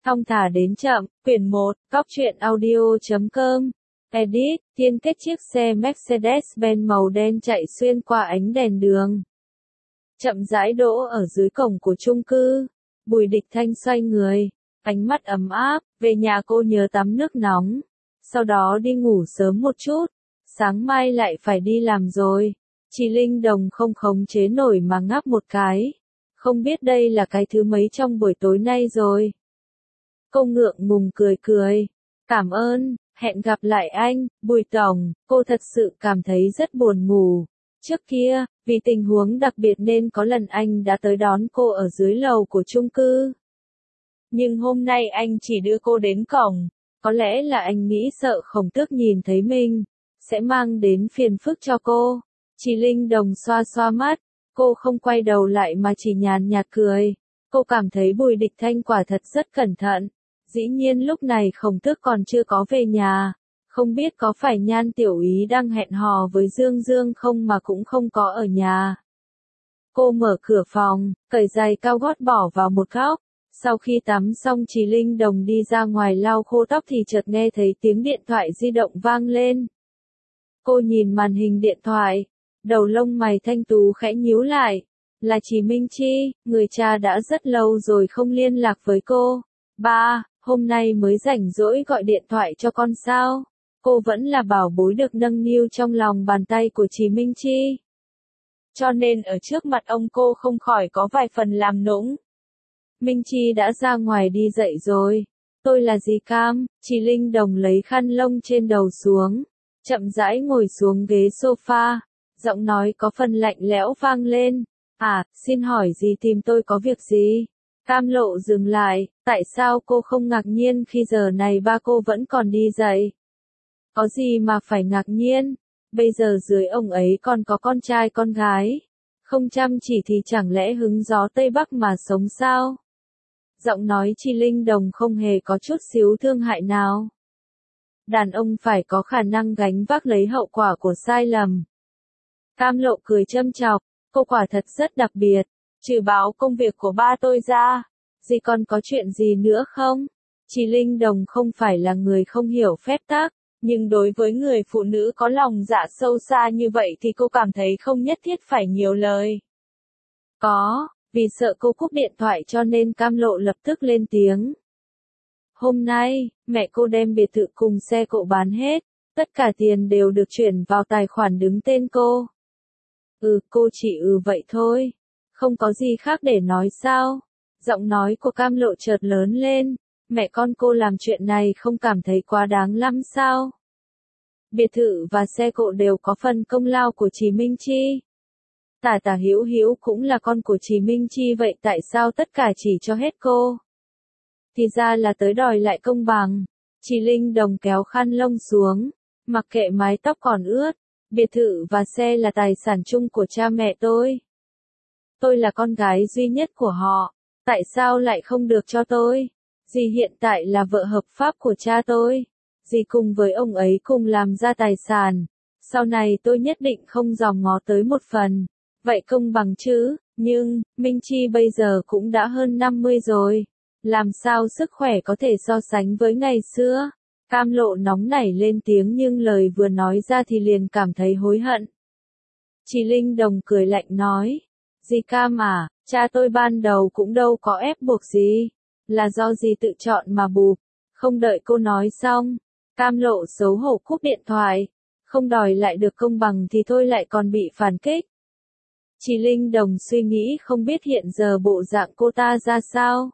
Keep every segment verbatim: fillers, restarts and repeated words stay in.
Thong thả đến chậm, quyển một, Cóc truyện audio chấm com. Edit, tiên kết chiếc xe Mercedes-Benz màu đen chạy xuyên qua ánh đèn đường. Chậm rãi đỗ ở dưới cổng của chung cư. Bùi Địch Thanh xoay người, ánh mắt ấm áp, về nhà cô nhớ tắm nước nóng. Sau đó đi ngủ sớm một chút, sáng mai lại phải đi làm rồi. Chị Linh Đồng không khống chế nổi mà ngáp một cái. Không biết đây là cái thứ mấy trong buổi tối nay rồi. Cô ngượng ngùng cười cười. Cảm ơn, hẹn gặp lại anh, Bùi Tổng. Cô thật sự cảm thấy rất buồn ngủ. Trước kia, vì tình huống đặc biệt nên có lần anh đã tới đón cô ở dưới lầu của chung cư. Nhưng hôm nay anh chỉ đưa cô đến cổng. Có lẽ là anh nghĩ sợ Khổng Tước nhìn thấy mình, sẽ mang đến phiền phức cho cô. Chị Linh Đồng xoa xoa mắt, cô không quay đầu lại mà chỉ nhàn nhạt cười. Cô cảm thấy Bùi Địch Thanh quả thật rất cẩn thận. Dĩ nhiên lúc này Khổng Tước còn chưa có về nhà. Không biết có phải Nhan Tiểu Ý đang hẹn hò với Dương Dương không mà cũng không có ở nhà. Cô mở cửa phòng, cởi giày cao gót bỏ vào một góc. Sau khi tắm xong chị Linh Đồng đi ra ngoài lau khô tóc thì chợt nghe thấy tiếng điện thoại di động vang lên. Cô nhìn màn hình điện thoại, đầu lông mày thanh tú khẽ nhíu lại. Là chị Minh Chi, người cha đã rất lâu rồi không liên lạc với cô. Ba, hôm nay mới rảnh rỗi gọi điện thoại cho con sao? Cô vẫn là bảo bối được nâng niu trong lòng bàn tay của chị Minh Chi. Cho nên ở trước mặt ông cô không khỏi có vài phần làm nũng. Minh Chi đã ra ngoài đi dậy rồi. Tôi là dì Cam. Chị Linh Đồng lấy khăn lông trên đầu xuống, chậm rãi ngồi xuống ghế sofa. Giọng nói có phần lạnh lẽo vang lên. À, xin hỏi dì tìm tôi có việc gì? Cam Lộ dừng lại. Tại sao cô không ngạc nhiên khi giờ này ba cô vẫn còn đi dậy? Có gì mà phải ngạc nhiên? Bây giờ dưới ông ấy còn có con trai con gái. Không chăm chỉ thì chẳng lẽ hứng gió Tây Bắc mà sống sao? Giọng nói chị Linh Đồng không hề có chút xíu thương hại nào. Đàn ông phải có khả năng gánh vác lấy hậu quả của sai lầm. Cam Lộ cười châm chọc, cô quả thật rất đặc biệt. Trừ báo công việc của ba tôi ra, dì còn có chuyện gì nữa không? Chị Linh Đồng không phải là người không hiểu phép tắc, nhưng đối với người phụ nữ có lòng dạ sâu xa như vậy thì cô cảm thấy không nhất thiết phải nhiều lời. Có. Vì sợ cô cúp điện thoại cho nên Cam Lộ lập tức lên tiếng. Hôm nay, mẹ cô đem biệt thự cùng xe cộ bán hết, tất cả tiền đều được chuyển vào tài khoản đứng tên cô. Ừ, cô chỉ ừ vậy thôi, không có gì khác để nói sao? Giọng nói của Cam Lộ chợt lớn lên, mẹ con cô làm chuyện này không cảm thấy quá đáng lắm sao? Biệt thự và xe cộ đều có phần công lao của chị Minh Chi. Tả Tả Hữu Hữu cũng là con của chị Minh Chi vậy tại sao tất cả chỉ cho hết cô? Thì ra là tới đòi lại công bằng. Chị Linh Đồng kéo khăn lông xuống, mặc kệ mái tóc còn ướt. Biệt thự và xe là tài sản chung của cha mẹ tôi. Tôi là con gái duy nhất của họ. Tại sao lại không được cho tôi? Dì hiện tại là vợ hợp pháp của cha tôi. Dì cùng với ông ấy cùng làm ra tài sản. Sau này tôi nhất định không dòm ngó tới một phần. Vậy công bằng chứ, nhưng, Minh Chi bây giờ cũng đã hơn năm mươi rồi. Làm sao sức khỏe có thể so sánh với ngày xưa? Cam Lộ nóng nảy lên tiếng nhưng lời vừa nói ra thì liền cảm thấy hối hận. Chị Linh Đồng cười lạnh nói. Dì Cam à, cha tôi ban đầu cũng đâu có ép buộc gì. Là do dì tự chọn mà bụp. Không đợi cô nói xong, Cam Lộ xấu hổ cúp điện thoại. Không đòi lại được công bằng thì thôi lại còn bị phản kích. Chị Linh Đồng suy nghĩ không biết hiện giờ bộ dạng cô ta ra sao.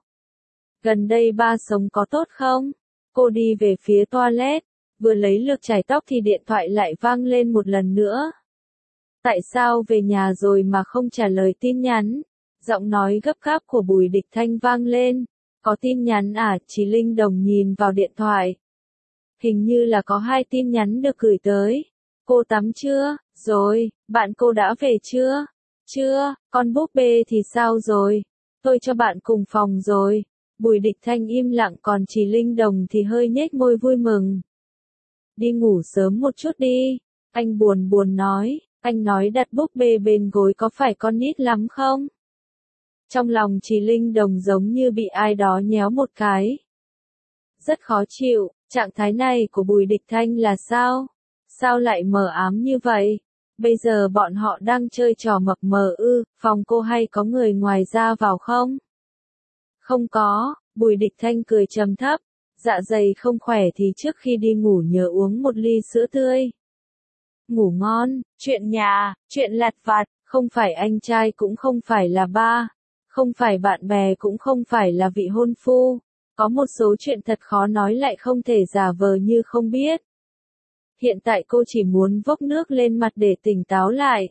Gần đây ba sống có tốt không? Cô đi về phía toilet, vừa lấy lược chải tóc thì điện thoại lại vang lên một lần nữa. Tại sao về nhà rồi mà không trả lời tin nhắn? Giọng nói gấp gáp của Bùi Địch Thanh vang lên. Có tin nhắn à? Chị Linh Đồng nhìn vào điện thoại. Hình như là có hai tin nhắn được gửi tới. Cô tắm chưa? Rồi, bạn cô đã về chưa? Chưa, con búp bê thì sao rồi? Tôi cho bạn cùng phòng rồi. Bùi Địch Thanh im lặng còn chị Linh Đồng thì hơi nhếch môi vui mừng. Đi ngủ sớm một chút đi. Anh buồn buồn nói, anh nói đặt búp bê bên gối có phải con nít lắm không? Trong lòng chị Linh Đồng giống như bị ai đó nhéo một cái. rất khó chịu, trạng thái này của Bùi Địch Thanh là sao? Sao lại mờ ám như vậy? Bây giờ bọn họ đang chơi trò mập mờ ư, phòng cô hay có người ngoài ra vào không? Không có, Bùi Địch Thanh cười trầm thấp, dạ dày không khỏe thì trước khi đi ngủ nhớ uống một ly sữa tươi. Ngủ ngon, chuyện nhà, chuyện lặt vặt, không phải anh trai cũng không phải là ba, không phải bạn bè cũng không phải là vị hôn phu. Có một số chuyện thật khó nói lại không thể giả vờ như không biết. Hiện tại cô chỉ muốn vốc nước lên mặt để tỉnh táo lại.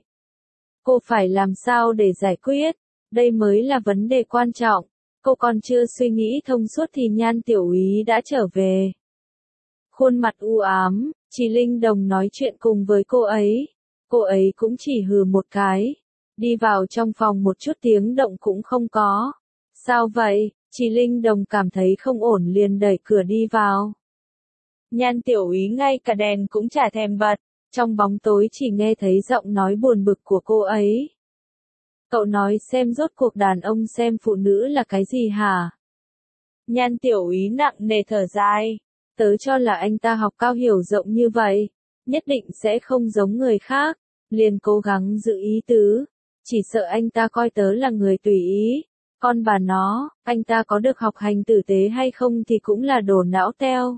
Cô phải làm sao để giải quyết, đây mới là vấn đề quan trọng. Cô còn chưa suy nghĩ thông suốt thì Nhan Tiểu Úy đã trở về. Khuôn mặt u ám, Trì Linh Đồng nói chuyện cùng với cô ấy. Cô ấy cũng chỉ hừ một cái. Đi vào trong phòng một chút tiếng động cũng không có. Sao vậy? Trì Linh Đồng cảm thấy không ổn liền đẩy cửa đi vào. Nhan Tiểu Úy ngay cả đèn cũng chả thèm bật. Trong bóng tối chỉ nghe thấy giọng nói buồn bực của cô ấy. Cậu nói xem rốt cuộc đàn ông xem phụ nữ là cái gì hả? Nhan Tiểu Úy nặng nề thở dài. Tớ cho là anh ta học cao hiểu rộng như vậy, nhất định sẽ không giống người khác, liền cố gắng giữ ý tứ. Chỉ sợ anh ta coi tớ là người tùy ý. Con bà nó, anh ta có được học hành tử tế hay không thì cũng là đồ não teo.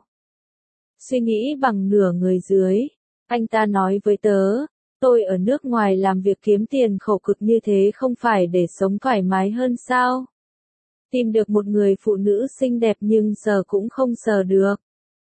Suy nghĩ bằng nửa người dưới, anh ta nói với tớ, tôi ở nước ngoài làm việc kiếm tiền khổ cực như thế không phải để sống thoải mái hơn sao? Tìm được một người phụ nữ xinh đẹp nhưng sờ cũng không sờ được.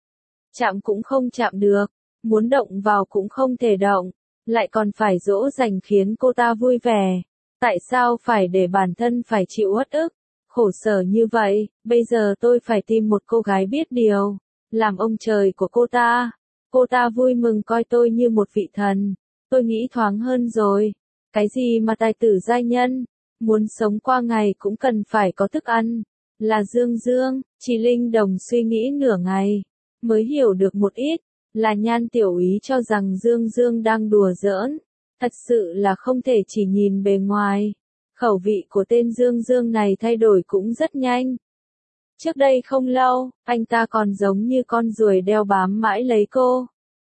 Chạm cũng không chạm được, muốn động vào cũng không thể động, lại còn phải dỗ dành khiến cô ta vui vẻ. Tại sao phải để bản thân phải chịu uất ức, khổ sở như vậy, bây giờ tôi phải tìm một cô gái biết điều, làm ông trời của cô ta. Cô ta vui mừng coi tôi như một vị thần, tôi nghĩ thoáng hơn rồi. Cái gì mà tài tử giai nhân, muốn sống qua ngày cũng cần phải có thức ăn. Là Dương Dương, Trì Linh Đồng suy nghĩ nửa ngày, mới hiểu được một ít, là Nhan Tiểu Úy cho rằng Dương Dương đang đùa giỡn. Thật sự là không thể chỉ nhìn bề ngoài. Khẩu vị của tên Dương Dương này thay đổi cũng rất nhanh. Trước đây không lâu, anh ta còn giống như con ruồi đeo bám mãi lấy cô.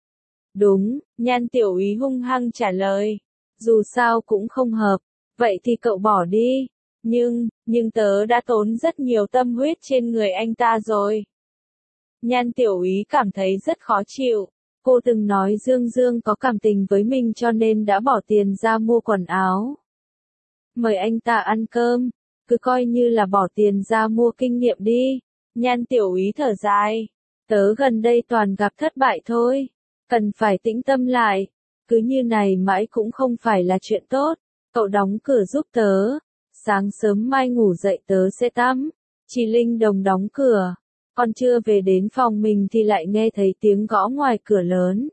Đúng, Nhan Tiểu Úy hung hăng trả lời. Dù sao cũng không hợp, vậy thì cậu bỏ đi. Nhưng, nhưng tớ đã tốn rất nhiều tâm huyết trên người anh ta rồi. Nhan Tiểu Úy cảm thấy rất khó chịu. Cô từng nói Dương Dương có cảm tình với mình cho nên đã bỏ tiền ra mua quần áo. Mời anh ta ăn cơm, cứ coi như là bỏ tiền ra mua kinh nghiệm đi. Nhan Tiểu Úy thở dài. Tớ gần đây toàn gặp thất bại thôi. Cần phải tĩnh tâm lại. Cứ như này mãi cũng không phải là chuyện tốt. Cậu đóng cửa giúp tớ. Sáng sớm mai ngủ dậy tớ sẽ tắm. Trì Linh Đồng đóng cửa. Còn chưa về đến phòng mình thì lại nghe thấy tiếng gõ ngoài cửa lớn.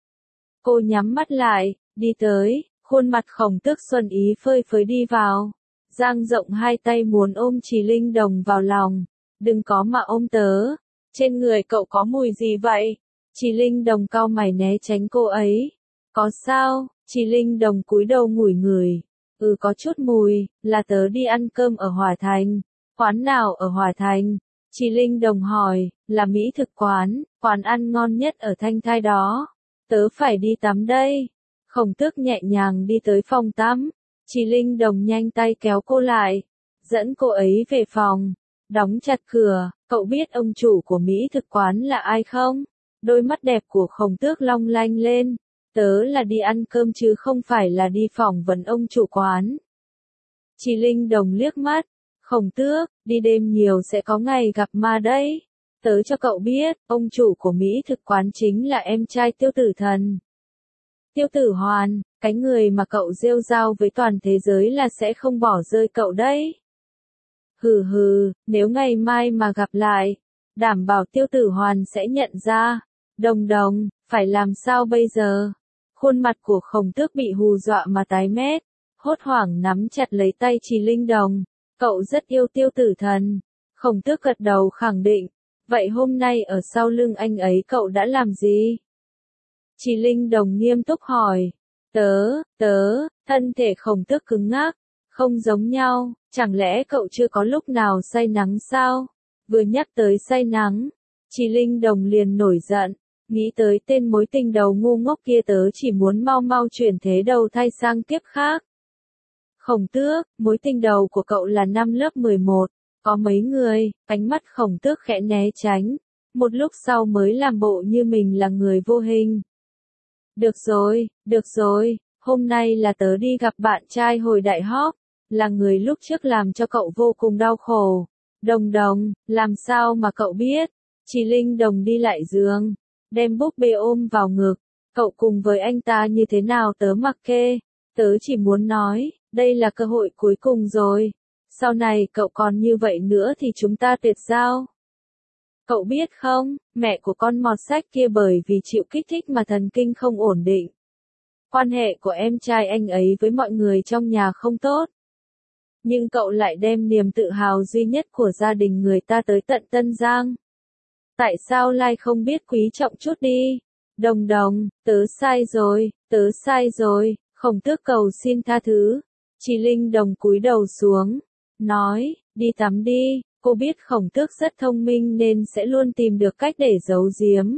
Cô nhắm mắt lại, đi tới, khuôn mặt Khổng Tước xuân ý phơi phới đi vào. Dang rộng hai tay muốn ôm Trì Linh Đồng vào lòng. Đừng có mà ôm tớ. Trên người cậu có mùi gì vậy? Trì Linh Đồng cau mày né tránh cô ấy. Có sao? Trì Linh Đồng cúi đầu ngửi ngửi. Ừ có chút mùi, là tớ đi ăn cơm ở Hòa Thành. Quán nào ở Hòa Thành? Trì Linh Đồng hỏi, là mỹ thực quán, quán ăn ngon nhất ở Thanh Thai đó. Tớ phải đi tắm đây. Khổng Tước nhẹ nhàng đi tới phòng tắm. Trì Linh Đồng nhanh tay kéo cô lại, dẫn cô ấy về phòng, đóng chặt cửa. Cậu biết ông chủ của mỹ thực quán là ai không? Đôi mắt đẹp của Khổng Tước long lanh lên. Tớ là đi ăn cơm chứ không phải là đi phỏng vấn ông chủ quán. Trì Linh Đồng liếc mắt. Khổng Tước, đi đêm nhiều sẽ có ngày gặp ma đấy. Tớ cho cậu biết, ông chủ của mỹ thực quán chính là em trai Tiêu Tử Thần. Tiêu Tử Hoàn, cái người mà cậu rêu rao với toàn thế giới là sẽ không bỏ rơi cậu đấy. Hừ hừ, nếu ngày mai mà gặp lại, đảm bảo Tiêu Tử Hoàn sẽ nhận ra. Đồng Đồng, phải làm sao bây giờ? Khuôn mặt của Khổng Tước bị hù dọa mà tái mét, hốt hoảng nắm chặt lấy tay Trì Linh Đồng. Cậu rất yêu Tiêu Tử Thần. Khổng Tước gật đầu khẳng định. Vậy hôm nay ở sau lưng anh ấy cậu đã làm gì? Trì Linh Đồng nghiêm túc hỏi. Tớ, tớ, thân thể Khổng Tước cứng ngắc. Không giống nhau, chẳng lẽ cậu chưa có lúc nào say nắng sao? Vừa nhắc tới say nắng, Chị Linh Đồng liền nổi giận, nghĩ tới tên mối tình đầu ngu ngốc kia tớ chỉ muốn mau mau chuyển thế đầu thai sang kiếp khác. Khổng Tước, mối tình đầu của cậu là năm lớp mười một, có mấy người, ánh mắt Khổng Tước khẽ né tránh, một lúc sau mới làm bộ như mình là người vô hình. Được rồi, được rồi, hôm nay là tớ đi gặp bạn trai hồi đại học, là người lúc trước làm cho cậu vô cùng đau khổ. Đồng Đồng, làm sao mà cậu biết? Chị Linh Đồng đi lại giường, đem búp bê ôm vào ngực, cậu cùng với anh ta như thế nào tớ mặc kệ, tớ chỉ muốn nói, đây là cơ hội cuối cùng rồi, sau này cậu còn như vậy nữa thì chúng ta tuyệt giao. Cậu biết không, mẹ của con mọt sách kia bởi vì chịu kích thích mà thần kinh không ổn định. Quan hệ của em trai anh ấy với mọi người trong nhà không tốt. Nhưng cậu lại đem niềm tự hào duy nhất của gia đình người ta tới tận Tân Giang. Tại sao lại không biết quý trọng chút đi? Đồng Đồng, tớ sai rồi, tớ sai rồi, Khổng Tước cầu xin tha thứ. Chị Linh Đồng cúi đầu xuống, nói, đi tắm đi, cô biết Khổng Tước rất thông minh nên sẽ luôn tìm được cách để giấu giếm.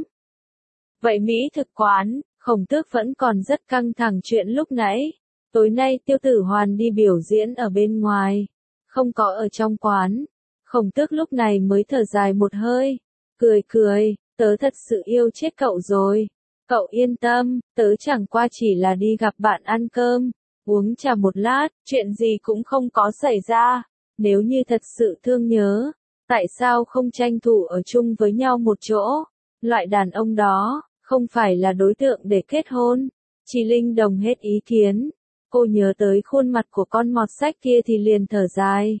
Vậy Mỹ thực quán, Khổng Tước vẫn còn rất căng thẳng chuyện lúc nãy. Tối nay Tiêu Tử Hoàn đi biểu diễn ở bên ngoài, không có ở trong quán. Khổng Tước lúc này mới thở dài một hơi, cười cười, tớ thật sự yêu chết cậu rồi. Cậu yên tâm, tớ chẳng qua chỉ là đi gặp bạn ăn cơm, uống trà một lát, chuyện gì cũng không có xảy ra. Nếu như thật sự thương nhớ, tại sao không tranh thủ ở chung với nhau một chỗ? Loại đàn ông đó, không phải là đối tượng để kết hôn. Chị Linh Đồng hết ý kiến. Cô nhớ tới khuôn mặt của con mọt sách kia thì liền thở dài.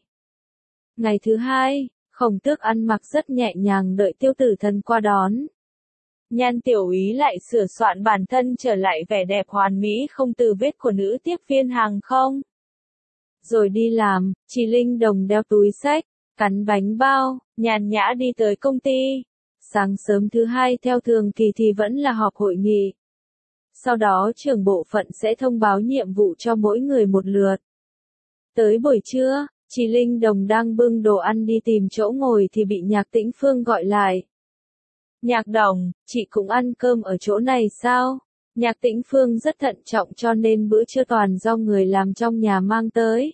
Ngày thứ hai, Khổng Tước ăn mặc rất nhẹ nhàng đợi Tiêu Tử Thần qua đón. Nhan tiểu ý lại sửa soạn bản thân trở lại vẻ đẹp hoàn mỹ không tì vết của nữ tiếp viên hàng không. Rồi đi làm, chị Linh Đồng đeo túi xách, cắn bánh bao, nhàn nhã đi tới công ty. Sáng sớm thứ hai theo thường kỳ thì vẫn là họp hội nghị. Sau đó trưởng bộ phận sẽ thông báo nhiệm vụ cho mỗi người một lượt. Tới buổi trưa, chị Linh Đồng đang bưng đồ ăn đi tìm chỗ ngồi thì bị Nhạc Tĩnh Phương gọi lại. Nhạc Đồng, chị cũng ăn cơm ở chỗ này sao? Nhạc Tĩnh Phương rất thận trọng cho nên bữa trưa toàn do người làm trong nhà mang tới.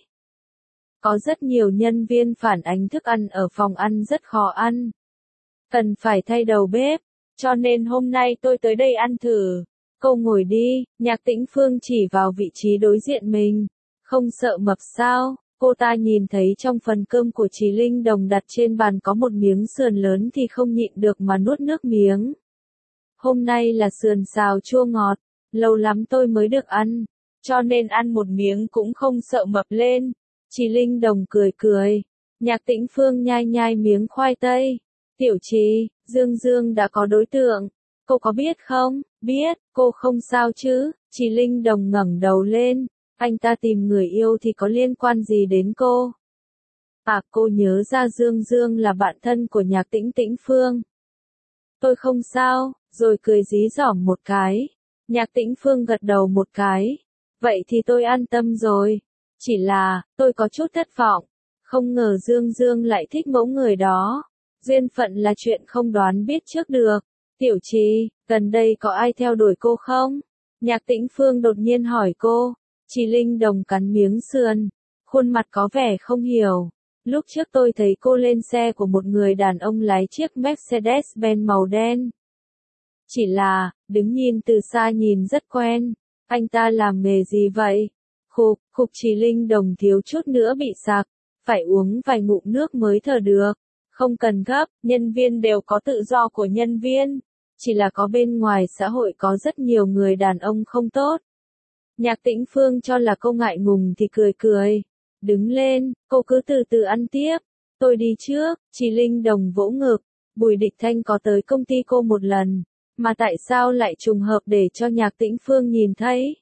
Có rất nhiều nhân viên phản ánh thức ăn ở phòng ăn rất khó ăn. Cần phải thay đầu bếp, cho nên hôm nay tôi tới đây ăn thử. Cô ngồi đi, Nhạc Tĩnh Phương chỉ vào vị trí đối diện mình. Không sợ mập sao? Cô ta nhìn thấy trong phần cơm của chị Linh Đồng đặt trên bàn có một miếng sườn lớn thì không nhịn được mà nuốt nước miếng. Hôm nay là sườn xào chua ngọt, lâu lắm tôi mới được ăn, cho nên ăn một miếng cũng không sợ mập lên. Chị Linh Đồng cười cười. Nhạc Tĩnh Phương nhai nhai miếng khoai tây. Tiểu Trì, Dương Dương đã có đối tượng. Cô có biết không? Biết, cô không sao chứ? Chị Linh Đồng ngẩng đầu lên. Anh ta tìm người yêu thì có liên quan gì đến cô? À, cô nhớ ra Dương Dương là bạn thân của Nhạc Tĩnh Tĩnh Phương. Tôi không sao, rồi cười dí dỏm một cái. Nhạc Tĩnh Phương gật đầu một cái. Vậy thì tôi an tâm rồi. Chỉ là, tôi có chút thất vọng. Không ngờ Dương Dương lại thích mẫu người đó. Duyên phận là chuyện không đoán biết trước được. Tiểu Trì, gần đây có ai theo đuổi cô không? Nhạc Tĩnh Phương đột nhiên hỏi cô. Chị Linh Đồng cắn miếng sườn, khuôn mặt có vẻ không hiểu. Lúc trước tôi thấy cô lên xe của một người đàn ông lái chiếc Mercedes-Benz màu đen. Chỉ là, đứng nhìn từ xa nhìn rất quen. Anh ta làm nghề gì vậy? Khục, khục chị Linh Đồng thiếu chút nữa bị sặc. Phải uống vài ngụm nước mới thở được. Không cần gấp, nhân viên đều có tự do của nhân viên. Chỉ là có bên ngoài xã hội có rất nhiều người đàn ông không tốt. Nhạc Tĩnh Phương cho là cô ngại ngùng thì cười cười. Đứng lên, cô cứ từ từ ăn tiếp. Tôi đi trước, chị Linh Đồng vỗ ngực. Bùi Địch Thanh có tới công ty cô một lần. Mà tại sao lại trùng hợp để cho Nhạc Tĩnh Phương nhìn thấy?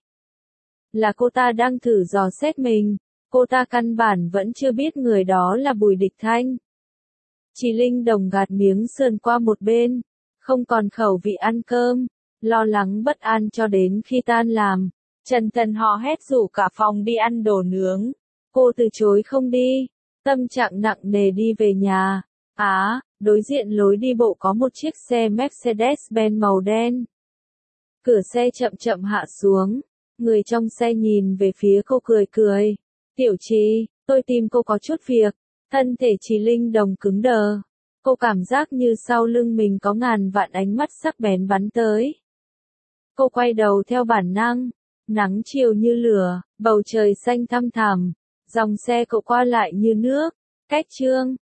Là cô ta đang thử dò xét mình. Cô ta căn bản vẫn chưa biết người đó là Bùi Địch Thanh. Chị Linh Đồng gạt miếng sườn qua một bên. Không còn khẩu vị ăn cơm. Lo lắng bất an cho đến khi tan làm. Trần Thần hò hét rủ cả phòng đi ăn đồ nướng. Cô từ chối không đi. Tâm trạng nặng nề đi về nhà. Á, đối diện lối đi bộ có một chiếc xe Mercedes-Benz màu đen. Cửa xe chậm chậm hạ xuống. Người trong xe nhìn về phía cô cười cười. Tiểu Trì, tôi tìm cô có chút việc. Thân thể Trì Linh Đồng cứng đờ. Cô cảm giác như sau lưng mình có ngàn vạn ánh mắt sắc bén bắn tới. Cô quay đầu theo bản năng. Nắng chiều như lửa, bầu trời xanh thăm thẳm. Dòng xe cộ qua lại như nước. Cách chương